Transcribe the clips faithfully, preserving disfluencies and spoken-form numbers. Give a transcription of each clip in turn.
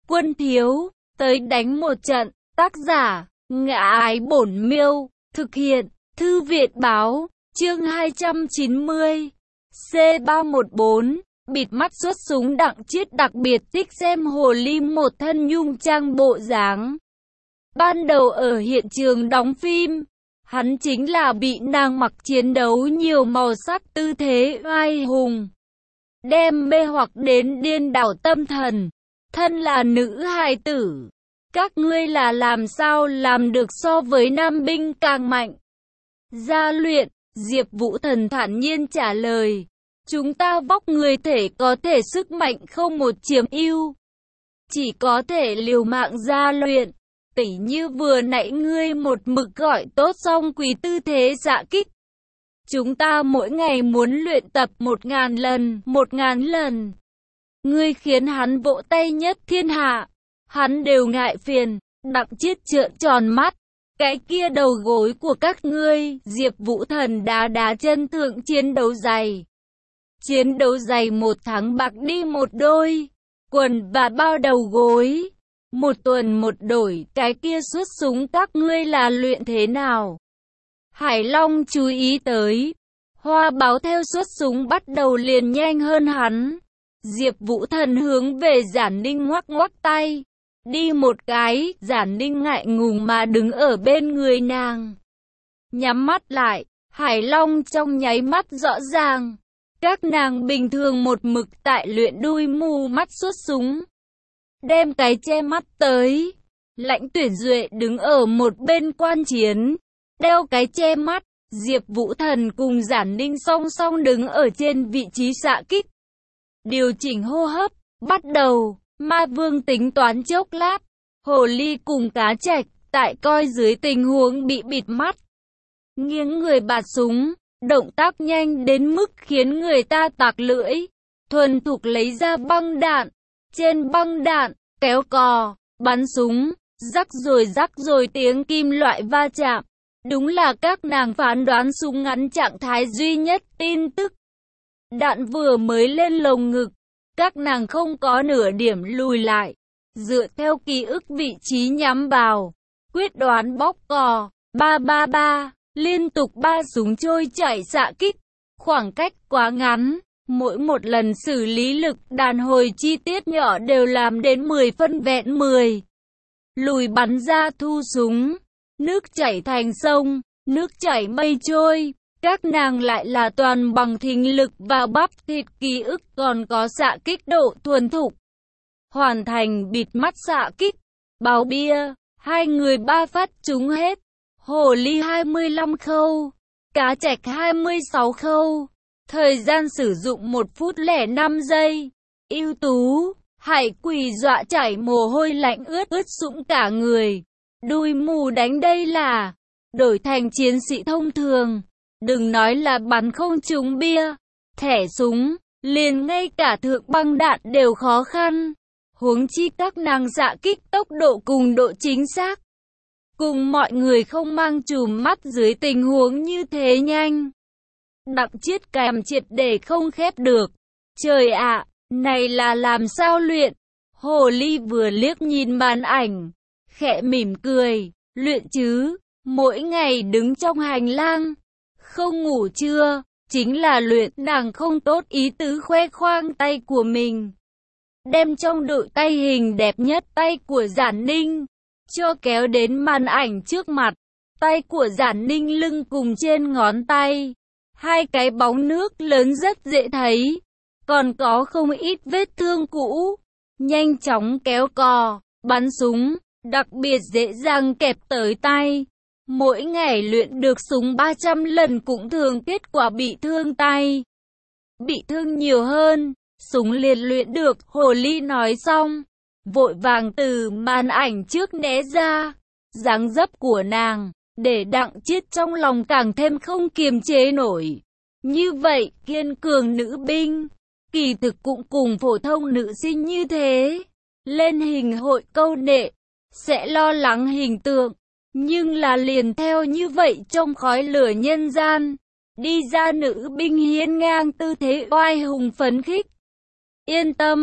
Quân thiếu, tới đánh một trận. Tác giả, Ngã Ái Bổn Miêu. Thực hiện, Thư viện báo. Chương hai trăm chín mươi. C ba một bốn. Bịt mắt xuất súng. Đặng Chiết đặc biệt thích xem hồ ly một thân nhung trang bộ dáng. Ban đầu ở hiện trường đóng phim, hắn chính là bị nàng mặc chiến đấu nhiều màu sắc tư thế oai hùng, đem mê hoặc đến điên đảo tâm thần. Thân là nữ hài tử, các ngươi là làm sao làm được so với nam binh càng mạnh? Gia luyện, Diệp Vũ Thần thản nhiên trả lời. Chúng ta vóc người thể có thể sức mạnh không một chiếm ưu, chỉ có thể liều mạng gia luyện. Tỉ như vừa nãy ngươi một mực gọi tốt xong quý tư thế xạ kích. Chúng ta mỗi ngày muốn luyện tập một ngàn lần, một ngàn lần. Ngươi khiến hắn vỗ tay nhất thiên hạ, hắn đều ngại phiền. Đặng Chiết trợn tròn mắt. Cái kia đầu gối của các ngươi. Diệp Vũ Thần đá đá chân thượng chiến đấu giày. Chiến đấu giày một tháng bạc đi một đôi. Quần và bao đầu gối, một tuần một đổi. Cái kia xuất súng các ngươi là luyện thế nào? Hải Long chú ý tới. Hoa báo theo xuất súng bắt đầu liền nhanh hơn hắn. Diệp Vũ Thần hướng về Giản Ninh ngoắc ngoắc tay. Đi một cái. Giản Ninh ngại ngùng mà đứng ở bên người nàng, nhắm mắt lại. Hải Long trong nháy mắt rõ ràng. Các nàng bình thường một mực tại luyện đuôi mù mắt xuất súng, đem cái che mắt tới. Lãnh Tuyển Duệ đứng ở một bên quan chiến, đeo cái che mắt. Diệp Vũ Thần cùng Giản Ninh song song đứng ở trên vị trí xạ kích, điều chỉnh hô hấp. Bắt đầu. Ma Vương tính toán chốc lát. Hồ ly cùng Cá Trạch tại coi dưới tình huống bị bịt mắt, nghiêng người bạt súng, động tác nhanh đến mức khiến người ta tạc lưỡi. Thuần thục lấy ra băng đạn, trên băng đạn kéo cò, bắn súng, rắc rồi rắc rồi tiếng kim loại va chạm. Đúng là các nàng phán đoán súng ngắn trạng thái duy nhất tin tức. Đạn vừa mới lên lồng ngực, các nàng không có nửa điểm lùi lại, dựa theo ký ức vị trí nhắm vào, quyết đoán bóc cò. Ba ba ba, liên tục ba súng trôi chảy xạ kích, khoảng cách quá ngắn, mỗi một lần xử lý lực đàn hồi chi tiết nhỏ đều làm đến mười phân vẹn mười. Lùi bắn ra thu súng, nước chảy thành sông, nước chảy mây trôi. Các nàng lại là toàn bằng thính lực và bắp thịt ký ức, còn có xạ kích độ thuần thục. Hoàn thành bịt mắt xạ kích, báo bia, hai người ba phát trúng hết. Hồ ly hai mươi lăm khâu, Cá Trạch hai mươi sáu khâu. Thời gian sử dụng một phút lẻ năm giây. Ưu tú, Hải Quỳ dọa chảy mồ hôi lạnh ướt ướt sũng cả người. Đuôi mù đánh đây là đổi thành chiến sĩ thông thường, đừng nói là bắn không trúng bia, thẻ súng, liền ngay cả thượng băng đạn đều khó khăn. Huống chi các nàng xạ kích tốc độ cùng độ chính xác, cùng mọi người không mang chùm mắt dưới tình huống như thế nhanh. Đặng Chiết cằm triệt để không khép được. Trời ạ, này là làm sao luyện? Hồ ly vừa liếc nhìn màn ảnh, khẽ mỉm cười. Luyện chứ, mỗi ngày đứng trong hành lang, không ngủ trưa, chính là luyện. Nàng không tốt ý tứ khoe khoang tay của mình, đem trong đội tay hình đẹp nhất tay của Giản Ninh cho kéo đến màn ảnh trước mặt. Tay của Giản Ninh lưng cùng trên ngón tay, hai cái bóng nước lớn rất dễ thấy, còn có không ít vết thương cũ. Nhanh chóng kéo cò, bắn súng, đặc biệt dễ dàng kẹp tới tay. Mỗi ngày luyện được súng ba trăm lần cũng thường kết quả bị thương tay, bị thương nhiều hơn. Súng liền luyện được. Hồ ly nói xong, vội vàng từ màn ảnh trước né ra. Dáng dấp của nàng để Đặng Chiết trong lòng càng thêm không kiềm chế nổi. Như vậy kiên cường nữ binh, kỳ thực cũng cùng phổ thông nữ sinh như thế. Lên hình hội câu nệ, sẽ lo lắng hình tượng, nhưng là liền theo như vậy trong khói lửa nhân gian, đi ra nữ binh hiên ngang tư thế oai hùng phấn khích. Yên tâm,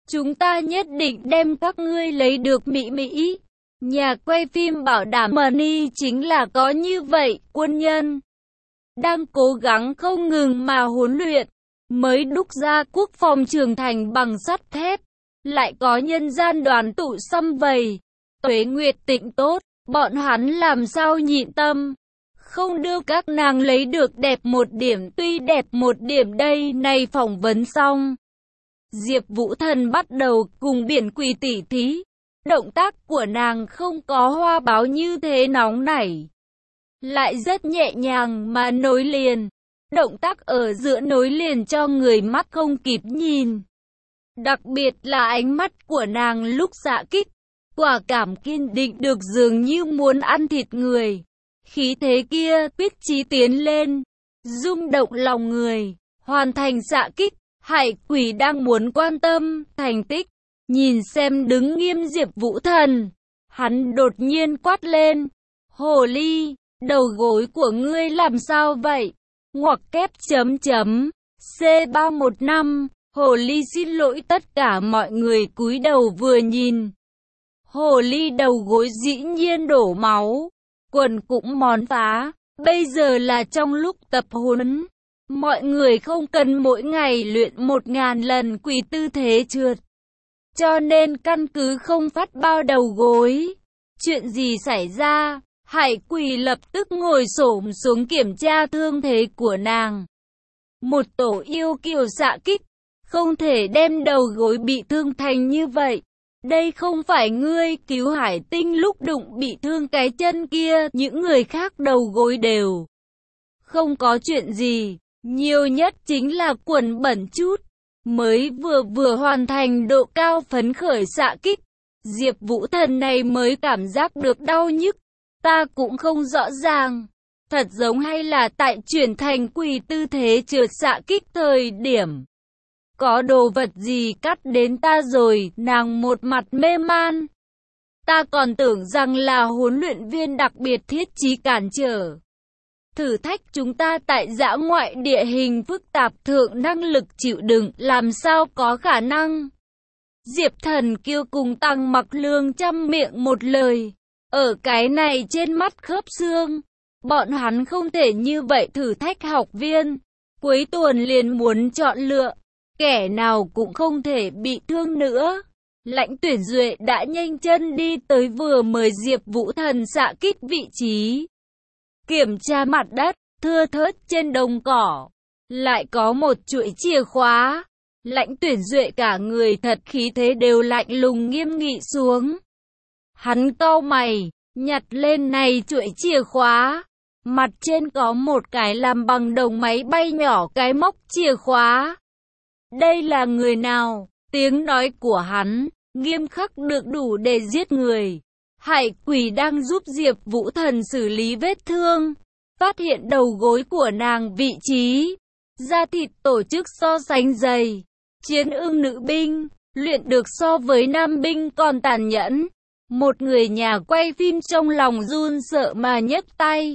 Chúng ta nhất định đem các ngươi lấy được mỹ mỹ. Nhà quay phim bảo đảm money chính là có như vậy, quân nhân đang cố gắng không ngừng mà huấn luyện, mới đúc ra quốc phòng trưởng thành bằng sắt thép, lại có nhân gian đoàn tụ sum vầy, tuế nguyệt tịnh tốt, bọn hắn làm sao nhịn tâm, không đưa các nàng lấy được đẹp một điểm, tuy đẹp một điểm đây. Này phỏng vấn xong, Diệp Vũ Thần bắt đầu cùng Biển Quỷ tỉ thí. Động tác của nàng không có hoa báo như thế nóng nảy, lại rất nhẹ nhàng mà nối liền. Động tác ở giữa nối liền cho người mắt không kịp nhìn. Đặc biệt là ánh mắt của nàng lúc xạ kích, quả cảm kiên định được dường như muốn ăn thịt người. Khí thế kia quyết chí tiến lên, rung động lòng người, hoàn thành xạ kích. Hải Quỷ đang muốn quan tâm thành tích, nhìn xem đứng nghiêm Diệp Vũ Thần, hắn đột nhiên quát lên: "Hồ ly, đầu gối của ngươi làm sao vậy?" Ngoặc kép chấm chấm C ba một năm, Hồ ly xin lỗi. Tất cả mọi người cúi đầu vừa nhìn, hồ ly đầu gối dĩ nhiên đổ máu, quần cũng mòn phá. Bây giờ là trong lúc tập huấn, mọi người không cần mỗi ngày luyện một ngàn lần quỳ tư thế trượt, cho nên căn cứ không phát bao đầu gối. Chuyện gì xảy ra? Hải Quỷ lập tức ngồi xổm xuống kiểm tra thương thế của nàng. Một tổ yêu kiều xạ kích, không thể đem đầu gối bị thương thành như vậy. Đây không phải ngươi cứu Hải Tinh lúc đụng bị thương cái chân kia, những người khác đầu gối đều không có chuyện gì, nhiều nhất chính là quần bẩn chút. Mới vừa vừa hoàn thành độ cao phấn khởi xạ kích, Diệp Vũ Thần này mới cảm giác được đau nhức. Ta cũng không rõ ràng, thật giống hay là tại chuyển thành quỳ tư thế trượt xạ kích thời điểm có đồ vật gì cắt đến ta rồi. Nàng một mặt mê man. Ta còn tưởng rằng là huấn luyện viên đặc biệt thiết trí cản trở thử thách chúng ta tại dã ngoại địa hình phức tạp, thượng năng lực chịu đựng, làm sao có khả năng. Diệp Thần Kiêu cùng Tăng Mặc Lương chăm miệng một lời, ở cái này trên mắt khớp xương, bọn hắn không thể như vậy thử thách học viên. Cuối tuần liền muốn chọn lựa, kẻ nào cũng không thể bị thương nữa. Lãnh Tuyển Duệ đã nhanh chân đi tới vừa mời Diệp Vũ Thần xạ kích vị trí. Kiểm tra mặt đất, thưa thớt trên đồng cỏ, lại có một chuỗi chìa khóa. Lãnh Tuyển Duệ cả người thật khí thế đều lạnh lùng nghiêm nghị xuống. Hắn cau mày, nhặt lên này chuỗi chìa khóa. Mặt trên có một cái làm bằng đồng máy bay nhỏ, cái móc chìa khóa. Đây là người nào? Tiếng nói của hắn nghiêm khắc được đủ để giết người. Hải Quỷ đang giúp Diệp Vũ Thần xử lý vết thương, phát hiện đầu gối của nàng vị trí da thịt tổ chức so sánh dày. Chiến ưng nữ binh, luyện được so với nam binh còn tàn nhẫn. Một người nhà quay phim trong lòng run sợ mà nhấc tay.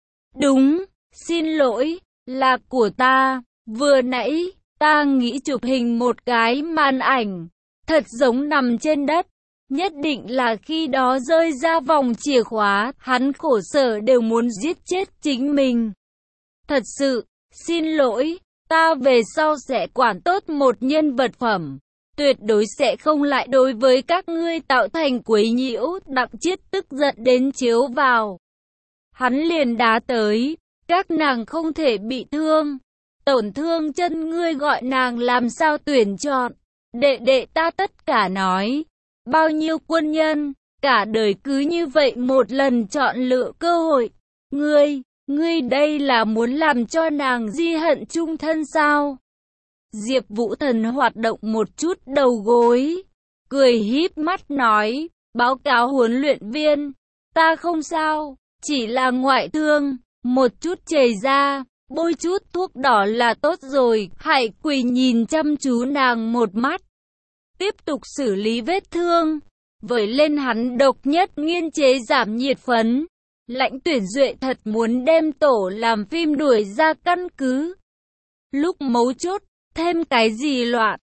Đúng, xin lỗi, là của ta. Vừa nãy, ta nghĩ chụp hình một cái màn ảnh, thật giống nằm trên đất. Nhất định là khi đó rơi ra vòng chìa khóa, hắn khổ sở đều muốn giết chết chính mình. Thật sự, xin lỗi, ta về sau sẽ quản tốt một nhân vật phẩm, tuyệt đối sẽ không lại đối với các ngươi tạo thành quấy nhiễu. Đặng Chiết tức giận đến chiếu vào. Hắn liền đá tới, các nàng không thể bị thương, tổn thương chân ngươi gọi nàng làm sao tuyển chọn. Đệ đệ ta tất cả nói, bao nhiêu quân nhân, cả đời cứ như vậy một lần chọn lựa cơ hội. Ngươi, ngươi đây là muốn làm cho nàng di hận chung thân sao? Diệp Vũ Thần hoạt động một chút đầu gối, cười híp mắt nói, báo cáo huấn luyện viên, ta không sao, chỉ là ngoại thương, một chút chảy ra, bôi chút thuốc đỏ là tốt rồi. Hải Quỳ nhìn chăm chú nàng một mắt, tiếp tục xử lý vết thương, vẩy lên hắn độc nhất nghiên chế giảm nhiệt phấn. Lãnh Tuyển Duệ thật muốn đem tổ làm phim đuổi ra căn cứ. Lúc mấu chốt, thêm cái gì loạn,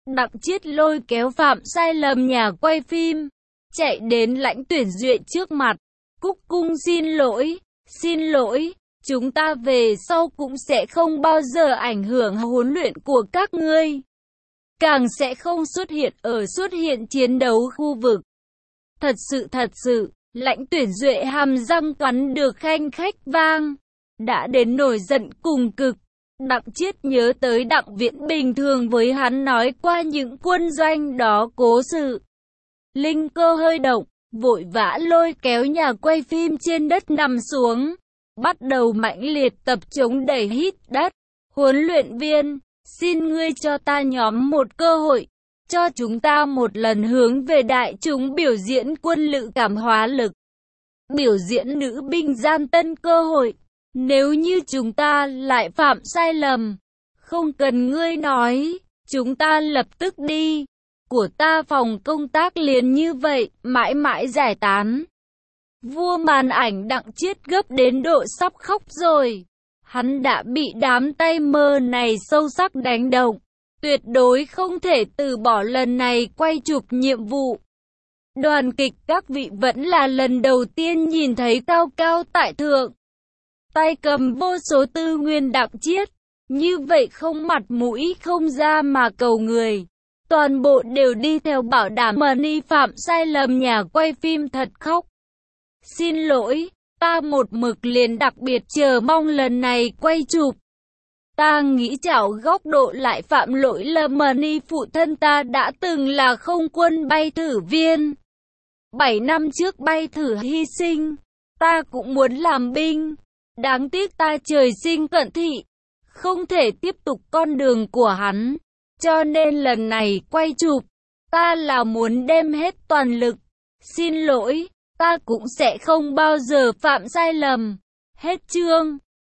Đặng Chiết lôi kéo Phạm Sai Lầm nhà quay phim, chạy đến Lãnh Tuyển Duệ trước mặt, cúc cung xin lỗi, xin lỗi, chúng ta về sau cũng sẽ không bao giờ ảnh hưởng huấn luyện của các ngươi. Càng sẽ không xuất hiện ở xuất hiện chiến đấu khu vực. Thật sự thật sự, Lãnh Tuyển Duệ hàm răng cắn được khanh khách vang, đã đến nổi giận cùng cực. Đặng Chiết nhớ tới Đặng Viễn bình thường với hắn nói qua những quân doanh đó cố sự. Linh cơ hơi động, vội vã lôi kéo nhà quay phim trên đất nằm xuống, bắt đầu mãnh liệt tập chống đẩy hít đất. Huấn luyện viên, xin ngươi cho ta nhóm một cơ hội, cho chúng ta một lần hướng về đại chúng biểu diễn quân lự cảm hóa lực, biểu diễn nữ binh gian tân cơ hội. Nếu như chúng ta lại phạm sai lầm, không cần ngươi nói, chúng ta lập tức đi. Của ta phòng công tác liền như vậy, mãi mãi giải tán. Vua màn ảnh Đặng Chiết gấp đến độ sắp khóc rồi. Hắn đã bị đám tay mơ này sâu sắc đánh động. Tuyệt đối không thể từ bỏ lần này quay chụp nhiệm vụ. Đoàn kịch các vị vẫn là lần đầu tiên nhìn thấy cao cao tại thượng, tay cầm vô số tư nguyên Đặng Chiết, như vậy không mặt mũi không ra mà cầu người. Toàn bộ đều đi theo bảo đảm money phạm sai lầm nhà quay phim thật khóc. Xin lỗi, ta một mực liền đặc biệt chờ mong lần này quay chụp. Ta nghĩ chảo góc độ lại phạm lỗi là money phụ thân ta đã từng là không quân bay thử viên. Bảy năm trước bay thử hy sinh, ta cũng muốn làm binh. Đáng tiếc ta trời sinh cận thị, không thể tiếp tục con đường của hắn. Cho nên lần này quay chụp, ta là muốn đem hết toàn lực. Xin lỗi, ta cũng sẽ không bao giờ phạm sai lầm. Hết chương.